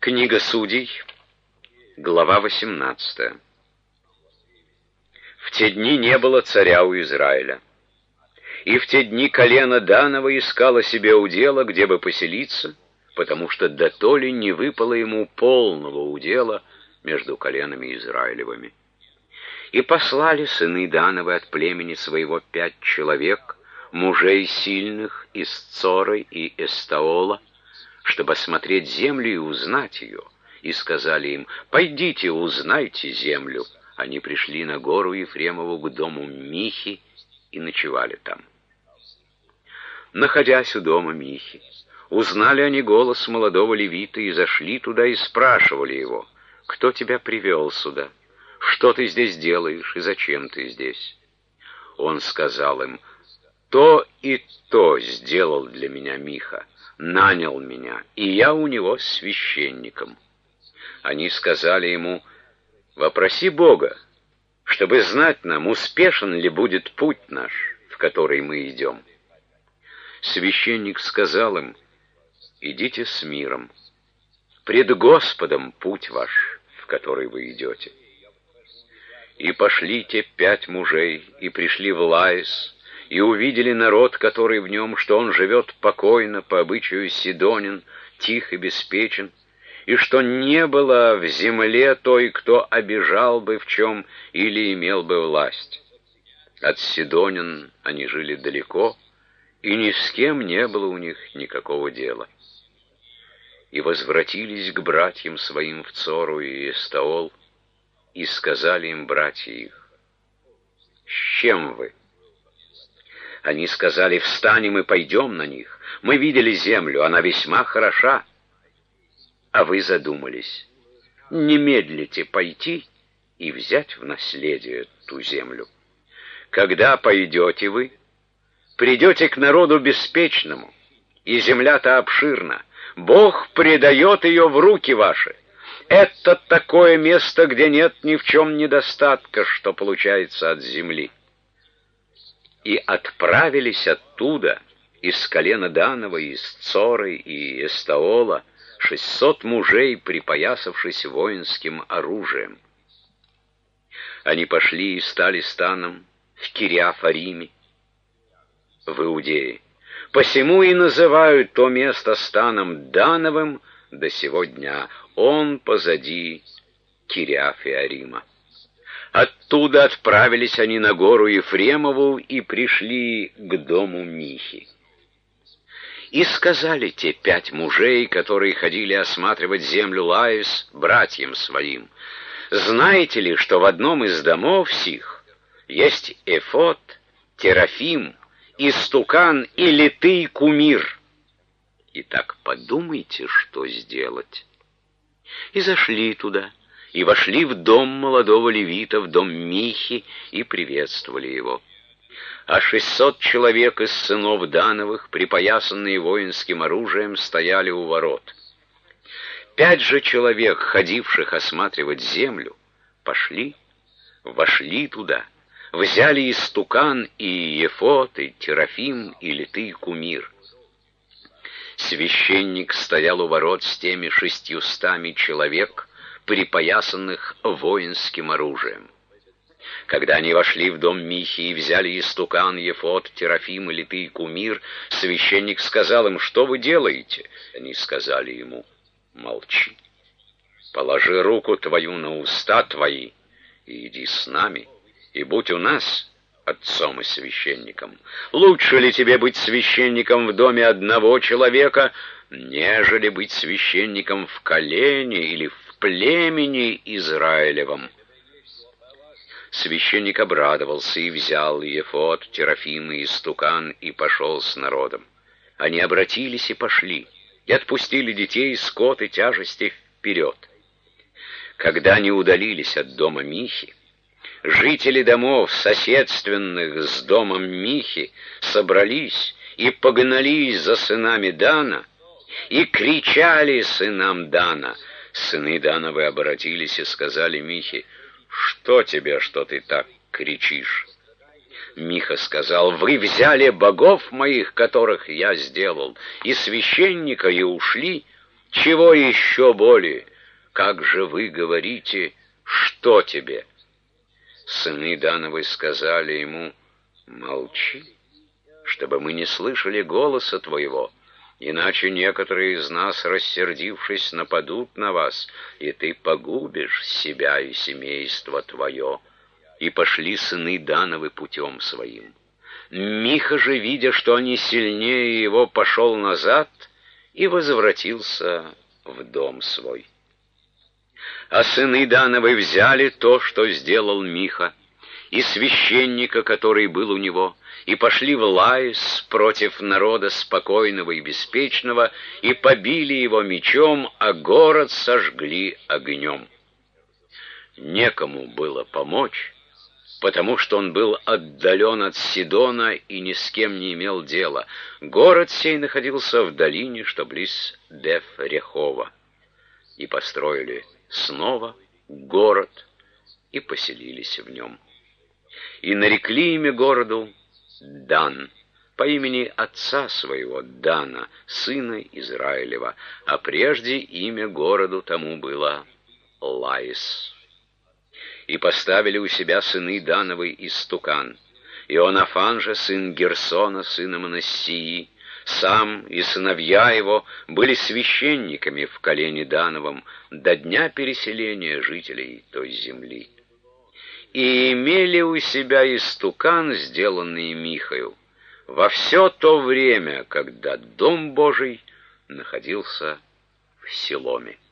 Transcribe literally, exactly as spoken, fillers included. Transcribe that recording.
Книга Судей, глава восемнадцатая. В те дни не было царя у Израиля. И в те дни колено Данова искало себе удела, где бы поселиться, потому что дотоле не выпало ему полного удела между коленами Израилевыми. И послали сыны Дановы от племени своего пять человек, мужей сильных из Цоры и Эстаола, чтобы осмотреть землю и узнать ее, и сказали им: «Пойдите, узнайте землю». Они пришли на гору Ефремову к дому Михи и ночевали там. Находясь у дома Михи, узнали они голос молодого левита и зашли туда и спрашивали его: «Кто тебя привел сюда? Что ты здесь делаешь и зачем ты здесь?» Он сказал им: «То и то сделал для меня Миха, нанял меня, и я у него священником». Они сказали ему: «Вопроси Бога, чтобы знать нам, успешен ли будет путь наш, в который мы идем». Священник сказал им: «Идите с миром, пред Господом путь ваш, в который вы идете». И пошли те пять мужей, и пришли в Лаис, и увидели народ, который в нем, что он живет покойно, по обычаю сидонин, тих и беспечен, и что не было в земле той, кто обижал бы в чем или имел бы власть. От сидонин они жили далеко, и ни с кем не было у них никакого дела. И возвратились к братьям своим в Цору и Эстаол, и сказали им братья их: «С чем вы?» Они сказали: «Встанем и пойдем на них. Мы видели землю, она весьма хороша». А вы задумались: не медлите пойти и взять в наследие ту землю. Когда пойдете вы, придете к народу беспечному, и земля-то обширна. Бог предает ее в руки ваши. Это такое место, где нет ни в чем недостатка, что получается от земли». И отправились оттуда, из колена Данова, из Цоры и Эстаола, шестьсот мужей, припоясавшись воинским оружием. Они пошли и стали станом в Кириафариме, в Иудее. Посему и называют то место станом Дановым до сего дня. Он позади Кириафарима. Оттуда отправились они на гору Ефремову и пришли к дому Михи. И сказали те пять мужей, которые ходили осматривать землю Лаис, братьям своим: «Знаете ли, что в одном из домов сих есть эфод, терафим, истукан и литый кумир? Итак, подумайте, что сделать». И зашли туда, и вошли в дом молодого левита, в дом Михи, и приветствовали его. А шестьсот человек из сынов Дановых, припоясанные воинским оружием, стояли у ворот. Пять же человек, ходивших осматривать землю, пошли, вошли туда, взяли истукан и ефод, и терафим, и литый кумир. Священник стоял у ворот с теми шестьюстами человек, припоясанных воинским оружием. Когда они вошли в дом Михи и взяли истукан, ефод, терафим и литый кумир, священник сказал им: «Что вы делаете?» Они сказали ему: «Молчи. Положи руку твою на уста твои и иди с нами, и будь у нас отцом и священником. Лучше ли тебе быть священником в доме одного человека, нежели быть священником в колене или в племени Израилевом?» Священник обрадовался и взял ефод, терафим и истукан и пошел с народом. Они обратились и пошли, и отпустили детей, скот и тяжести вперед. Когда они удалились от дома Михи, жители домов, соседственных с домом Михи, собрались и погнались за сынами Дана, и кричали сынам Дана. Сыны Дановы обратились и сказали Михе: «Что тебе, что ты так кричишь?» Миха сказал: «Вы взяли богов моих, которых я сделал, и священника, и ушли. Чего еще более? Как же вы говорите, что тебе? Сыны Дановы сказали ему: молчи, чтобы мы не слышали голоса твоего, иначе некоторые из нас, рассердившись, нападут на вас, и ты погубишь себя и семейство твое. И пошли сыны Дановы путем своим. Миха же, видя, что они сильнее его, пошел назад и возвратился в дом свой. А сыны Дановы взяли то, что сделал Миха, и священника, который был у него, и пошли в Лаис против народа спокойного и беспечного, и побили его мечом, а город сожгли огнем. Некому было помочь, потому что он был отдален от Сидона и ни с кем не имел дела. Город сей находился в долине, что близ Беф-Рехова. И построили снова город и поселились в нем. И нарекли имя городу Дан, по имени отца своего Дана, сына Израилева, а прежде имя городу тому было Лаис. И поставили у себя сыны Дановы истукан. Ионафан же, сын Герсона, сына Манассии, сам и сыновья его были священниками в колене Дановом до дня переселения жителей той земли. И имели у себя истукан, сделанный Михою, во все то время, когда Дом Божий находился в Силоме.